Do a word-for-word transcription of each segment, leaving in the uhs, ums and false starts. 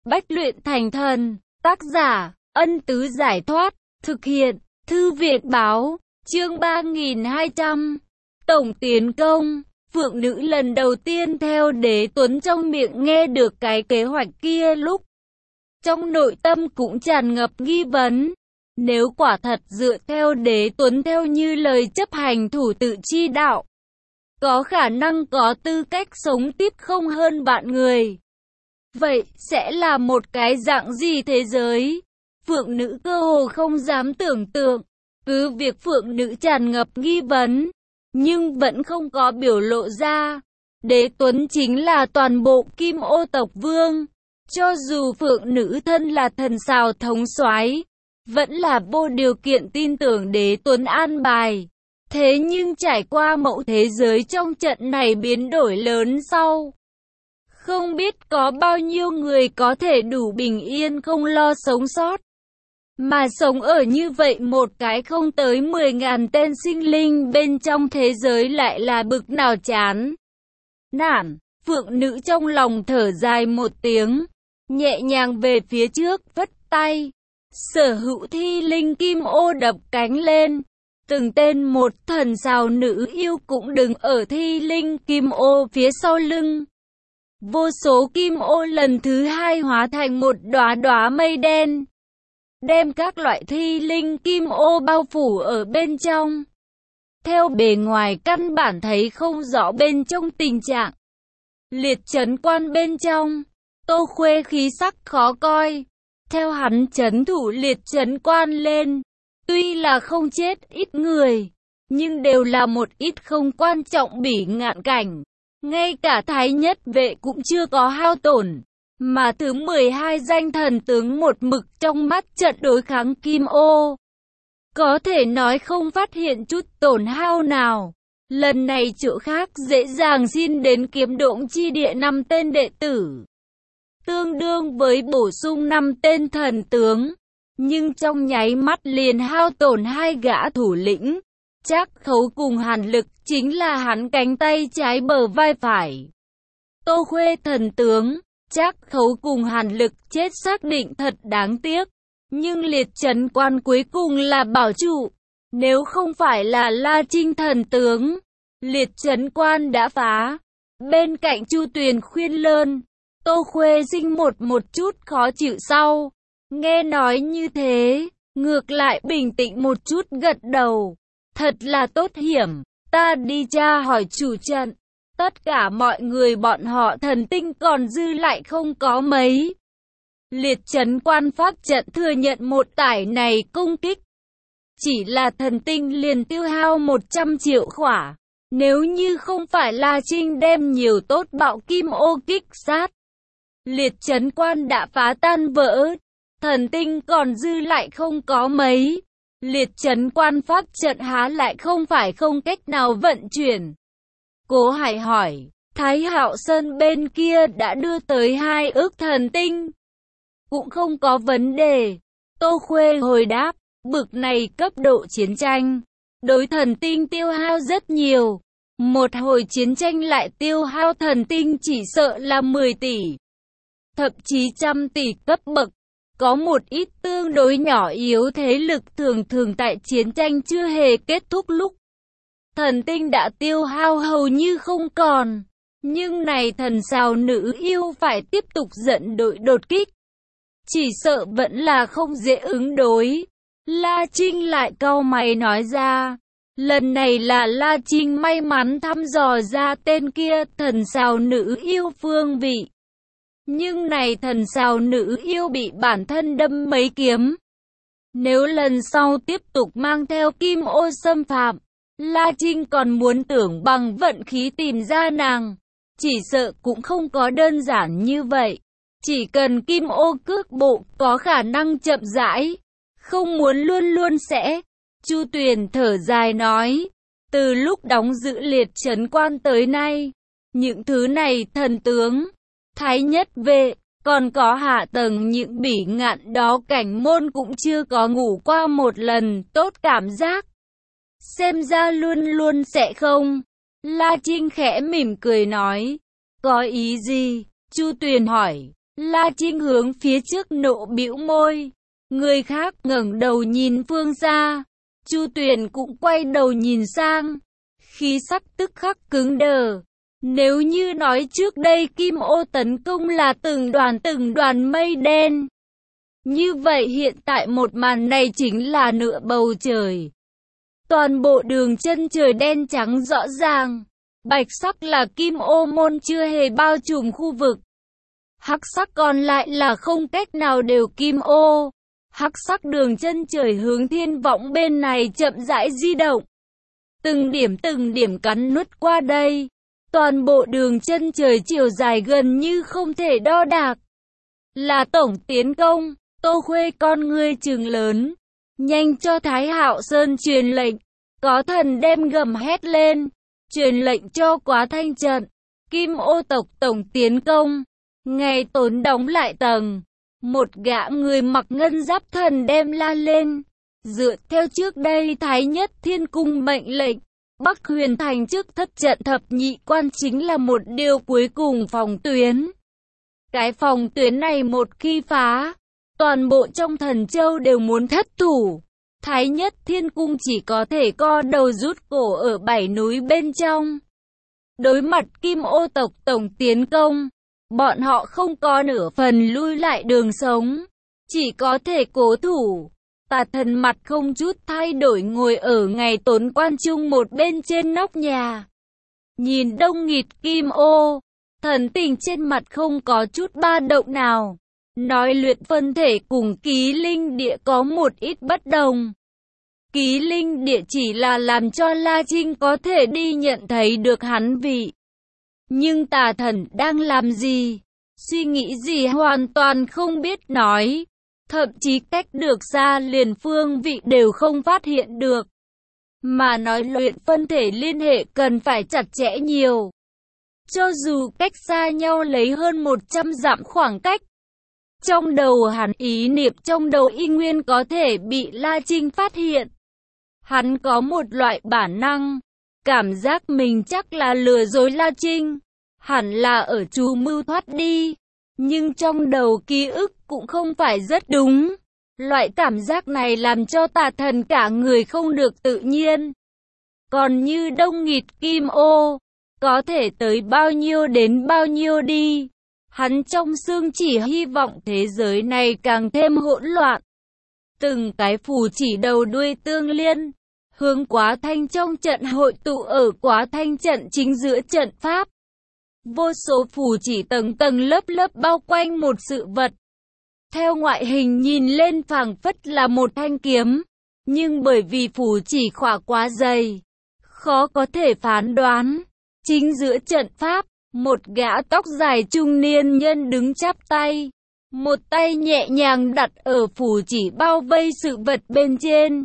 bách luyện thành thần. Tác giả, Ân Tứ Giải Thoát. Thực hiện, Thư Việt Báo. Chương ba nghìn hai trăm. Tổng tiến công. Phượng nữ lần đầu tiên theo Đế Tuấn trong miệng nghe được cái kế hoạch kia lúc trong nội tâm cũng tràn ngập nghi vấn. Nếu quả thật dựa theo Đế Tuấn theo như lời chấp hành thủ tự chi đạo, có khả năng có tư cách sống tiếp không hơn vạn người. Vậy sẽ là một cái dạng gì thế giới? Phượng nữ cơ hồ không dám tưởng tượng. Cứ việc phượng nữ tràn ngập nghi vấn, nhưng vẫn không có biểu lộ ra. Đế Tuấn chính là toàn bộ Kim Ô tộc vương. Cho dù phượng nữ thân là thần sào thống soái, vẫn là vô điều kiện tin tưởng Đế Tuấn an bài. Thế nhưng trải qua mẫu thế giới trong trận này biến đổi lớn sau, không biết có bao nhiêu người có thể đủ bình yên không lo sống sót. Mà sống ở như vậy một cái không tới mười ngàn tên sinh linh bên trong thế giới lại là bực nào chán nản. Phượng nữ trong lòng thở dài một tiếng, nhẹ nhàng về phía trước vất tay. Sở hữu thi linh kim ô đập cánh lên. Từng tên một thần sào nữ yêu cũng đứng ở thi linh kim ô phía sau lưng. Vô số kim ô lần thứ hai hóa thành một đóa đóa mây đen, đem các loại thi linh kim ô bao phủ ở bên trong. Theo bề ngoài căn bản thấy không rõ bên trong tình trạng. Liệt trấn quan bên trong, Tô Khuê khí sắc khó coi. Theo hắn trấn thủ liệt trấn quan lên, tuy là không chết ít người, nhưng đều là một ít không quan trọng bỉ ngạn cảnh. Ngay cả thái nhất vệ cũng chưa có hao tổn. Mà thứ mười hai danh thần tướng một mực trong mắt trận đối kháng Kim Ô, có thể nói không phát hiện chút tổn hao nào. Lần này chỗ khác dễ dàng xin đến kiếm độn chi địa năm tên đệ tử, tương đương với bổ sung năm tên thần tướng, nhưng trong nháy mắt liền hao tổn hai gã thủ lĩnh. Trác Khấu cùng Hàn Lực chính là hắn cánh tay trái bờ vai phải. Tô Khuê thần tướng, Trác Khấu cùng Hàn Lực chết xác định thật đáng tiếc, nhưng liệt trấn quan cuối cùng là bảo trụ. Nếu không phải là La Trinh thần tướng, liệt trấn quan đã phá. Bên cạnh Chu Tuyền khuyên lơn, Tô Khuê sinh một một chút khó chịu sau. Nghe nói như thế, ngược lại bình tĩnh một chút gật đầu. Thật là tốt hiểm, ta đi tra hỏi chủ trận. Tất cả mọi người bọn họ thần tinh còn dư lại không có mấy. Liệt trấn quan pháp trận thừa nhận một tải này công kích. Chỉ là thần tinh liền tiêu hao một trăm triệu khỏa. Nếu như không phải La Trinh đem nhiều tốt bạo kim ô kích sát, liệt trấn quan đã phá tan vỡ. Thần tinh còn dư lại không có mấy. Liệt trấn quan pháp trận há lại không phải không cách nào vận chuyển. Cố Hải hỏi, Thái Hạo Sơn bên kia đã đưa tới hai ước thần tinh. Cũng không có vấn đề. Tô Khuê hồi đáp, bực này cấp độ chiến tranh, đối thần tinh tiêu hao rất nhiều. Một hồi chiến tranh lại tiêu hao thần tinh chỉ sợ là mười tỷ, thậm chí trăm tỷ cấp bậc. Có một ít tương đối nhỏ yếu thế lực thường thường tại chiến tranh chưa hề kết thúc lúc thần tinh đã tiêu hao hầu như không còn. Nhưng này thần sào nữ yêu phải tiếp tục dẫn đội đột kích, chỉ sợ vẫn là không dễ ứng đối. La Trinh lại cau mày nói ra. Lần này là La Trinh may mắn thăm dò ra tên kia thần sào nữ yêu phương vị. Nhưng này thần sào nữ yêu bị bản thân đâm mấy kiếm. Nếu lần sau tiếp tục mang theo kim ô xâm phạm, La Trinh còn muốn tưởng bằng vận khí tìm ra nàng, chỉ sợ cũng không có đơn giản như vậy. Chỉ cần kim ô cước bộ có khả năng chậm rãi, không muốn luôn luôn sẽ. Chu Tuyền thở dài nói, từ lúc đóng giữ liệt trấn quan tới nay, những thứ này thần tướng, thái nhất vệ, còn có hạ tầng những bỉ ngạn đó cảnh môn cũng chưa có ngủ qua một lần, tốt cảm giác. Xem ra luôn luôn sẽ không. La Trinh khẽ mỉm cười nói, có ý gì? Chu Tuyền hỏi, La Trinh hướng phía trước nộ bĩu môi. Người khác ngẩng đầu nhìn phương xa. Chu Tuyền cũng quay đầu nhìn sang. Khí sắc tức khắc cứng đờ. Nếu như nói trước đây Kim Ô tấn công là từng đoàn từng đoàn mây đen, như vậy hiện tại một màn này chính là nửa bầu trời. Toàn bộ đường chân trời đen trắng rõ ràng. Bạch sắc là Kim Ô môn chưa hề bao trùm khu vực. Hắc sắc còn lại là không cách nào đều Kim Ô. Hắc sắc đường chân trời hướng thiên võng bên này chậm rãi di động. Từng điểm từng điểm cắn nuốt qua đây. Toàn bộ đường chân trời chiều dài gần như không thể đo đạc. Là tổng tiến công. Tô Khuê con ngươi trừng lớn. Nhanh cho Thái Hạo Sơn truyền lệnh. Có thần đem gầm hét lên. Truyền lệnh cho Quá Thanh trận. Kim Ô tộc tổng tiến công. Ngày Tốn đóng lại tầng. Một gã người mặc ngân giáp thần đem la lên. Dựa theo trước đây Thái Nhất Thiên Cung mệnh lệnh, Bắc Huyền Thành trước thất trận thập nhị quan chính là một điều cuối cùng phòng tuyến. Cái phòng tuyến này một khi phá, toàn bộ trong Thần Châu đều muốn thất thủ. Thái Nhất Thiên Cung chỉ có thể co đầu rút cổ ở bảy núi bên trong. Đối mặt Kim Ô tộc tổng tiến công, bọn họ không có nửa phần lui lại đường sống, chỉ có thể cố thủ. Tà Thần mặt không chút thay đổi ngồi ở Ngày Tốn quan trung một bên trên nóc nhà. Nhìn đông nghịt Kim Ô, thần tình trên mặt không có chút ba động nào. Nói luyện phân thể cùng ký linh địa có một ít bất đồng. Ký linh địa chỉ là làm cho La Trinh có thể đi nhận thấy được hắn vị. Nhưng Tà Thần đang làm gì, suy nghĩ gì hoàn toàn không biết nói. Thậm chí cách được xa liền phương vị đều không phát hiện được. Mà nói luyện phân thể liên hệ cần phải chặt chẽ nhiều. Cho dù cách xa nhau lấy hơn một trăm dặm khoảng cách. Trong đầu hắn ý niệm trong đầu y nguyên có thể bị La Trinh phát hiện. Hắn có một loại bản năng, cảm giác mình chắc là lừa dối La Trinh. Hẳn là ở chú mưu thoát đi. Nhưng trong đầu ký ức cũng không phải rất đúng. Loại cảm giác này làm cho Tà Thần cả người không được tự nhiên. Còn như đông nghịt Kim Ô, có thể tới bao nhiêu đến bao nhiêu đi. Hắn trong xương chỉ hy vọng thế giới này càng thêm hỗn loạn. Từng cái phù chỉ đầu đuôi tương liên, hướng Quá Thanh trong trận hội tụ ở Quá Thanh trận chính giữa trận pháp. Vô số phù chỉ tầng tầng lớp lớp bao quanh một sự vật. Theo ngoại hình nhìn lên phảng phất là một thanh kiếm, nhưng bởi vì phù chỉ khỏa quá dày, khó có thể phán đoán. Chính giữa trận pháp, một gã tóc dài trung niên nhân đứng chắp tay, một tay nhẹ nhàng đặt ở phù chỉ bao vây sự vật bên trên.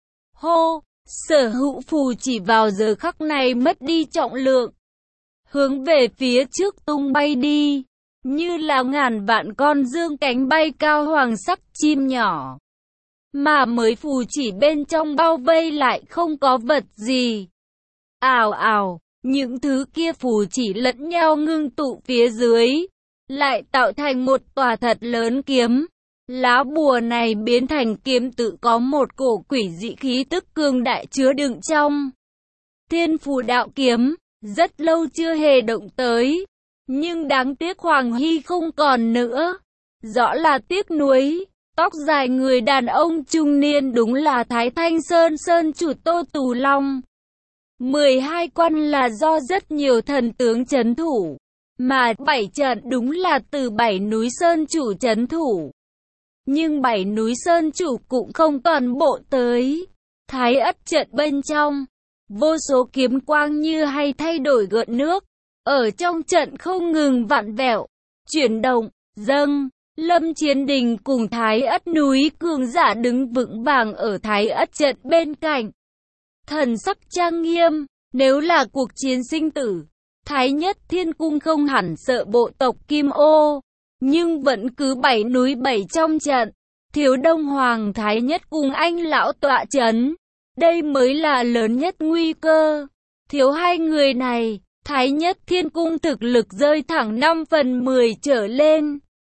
Hô, sở hữu phù chỉ vào giờ khắc này mất đi trọng lượng, hướng về phía trước tung bay đi, như là ngàn vạn con dương cánh bay cao hoàng sắc chim nhỏ. Mà mới phù chỉ bên trong bao vây lại không có vật gì. Ào ào, những thứ kia phù chỉ lẫn nhau ngưng tụ phía dưới, lại tạo thành một tòa thật lớn kiếm. Lá bùa này biến thành kiếm tự có một cổ quỷ dị khí tức cường đại chứa đựng trong. Thiên phù đạo kiếm, rất lâu chưa hề động tới. Nhưng đáng tiếc Hoàng Hy không còn nữa. Rõ là tiếc nuối. Tóc dài người đàn ông trung niên đúng là Thái Thanh Sơn Sơn chủ Tô Tù Long. mười hai quan là do rất nhiều thần tướng trấn thủ. Mà bảy trận đúng là từ bảy núi Sơn chủ trấn thủ. Nhưng bảy núi Sơn chủ cũng không toàn bộ tới. Thái Ất trận bên trong, vô số kiếm quang như hay thay đổi gợn nước. Ở trong trận không ngừng vặn vẹo, chuyển động, dâng. Lâm Chiến Đình cùng Thái Ất núi cường giả đứng vững vàng ở Thái Ất trận bên cạnh. Thần sắc trang nghiêm, nếu là cuộc chiến sinh tử, Thái Nhất Thiên Cung không hẳn sợ bộ tộc Kim Ô, nhưng vẫn cứ bảy núi bảy trong trận. Thiếu Đông Hoàng Thái Nhất cùng anh lão tọa chấn, đây mới là lớn nhất nguy cơ. Thiếu hai người này, Thái Nhất Thiên Cung thực lực rơi thẳng năm phần mười trở lên.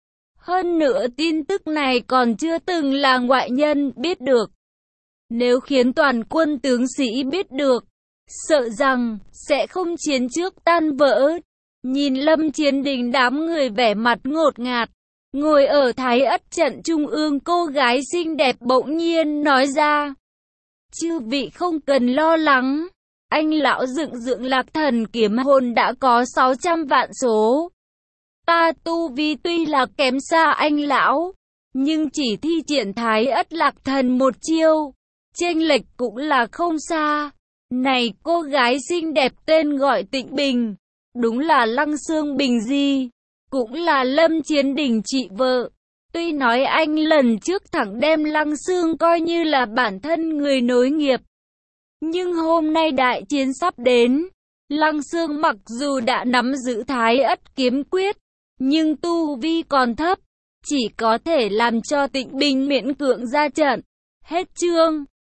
Hơn nữa tin tức này còn chưa từng là ngoại nhân biết được. Nếu khiến toàn quân tướng sĩ biết được, sợ rằng sẽ không chiến trước tan vỡ. Nhìn Lâm Chiến Đình đám người vẻ mặt ngột ngạt, ngồi ở Thái Ất trận trung ương, cô gái xinh đẹp bỗng nhiên nói ra. Chư vị không cần lo lắng, anh lão dựng dựng Lạc Thần kiếm hồn đã có sáu trăm vạn số. Ta tu vi tuy là kém xa anh lão, nhưng chỉ thi triển Thái Ất Lạc Thần một chiêu, chênh lệch cũng là không xa. Này, cô gái xinh đẹp tên gọi Tịnh Bình, đúng là Lăng Xương Bình gì, cũng là Lâm Chiến Đình chị vợ. Tuy nói anh lần trước thẳng đem Lăng Xương coi như là bản thân người nối nghiệp, nhưng hôm nay đại chiến sắp đến, Lăng Xương mặc dù đã nắm giữ Thái Ất kiếm quyết, nhưng tu vi còn thấp, chỉ có thể làm cho Tịnh Bình miễn cưỡng ra trận. Hết chương.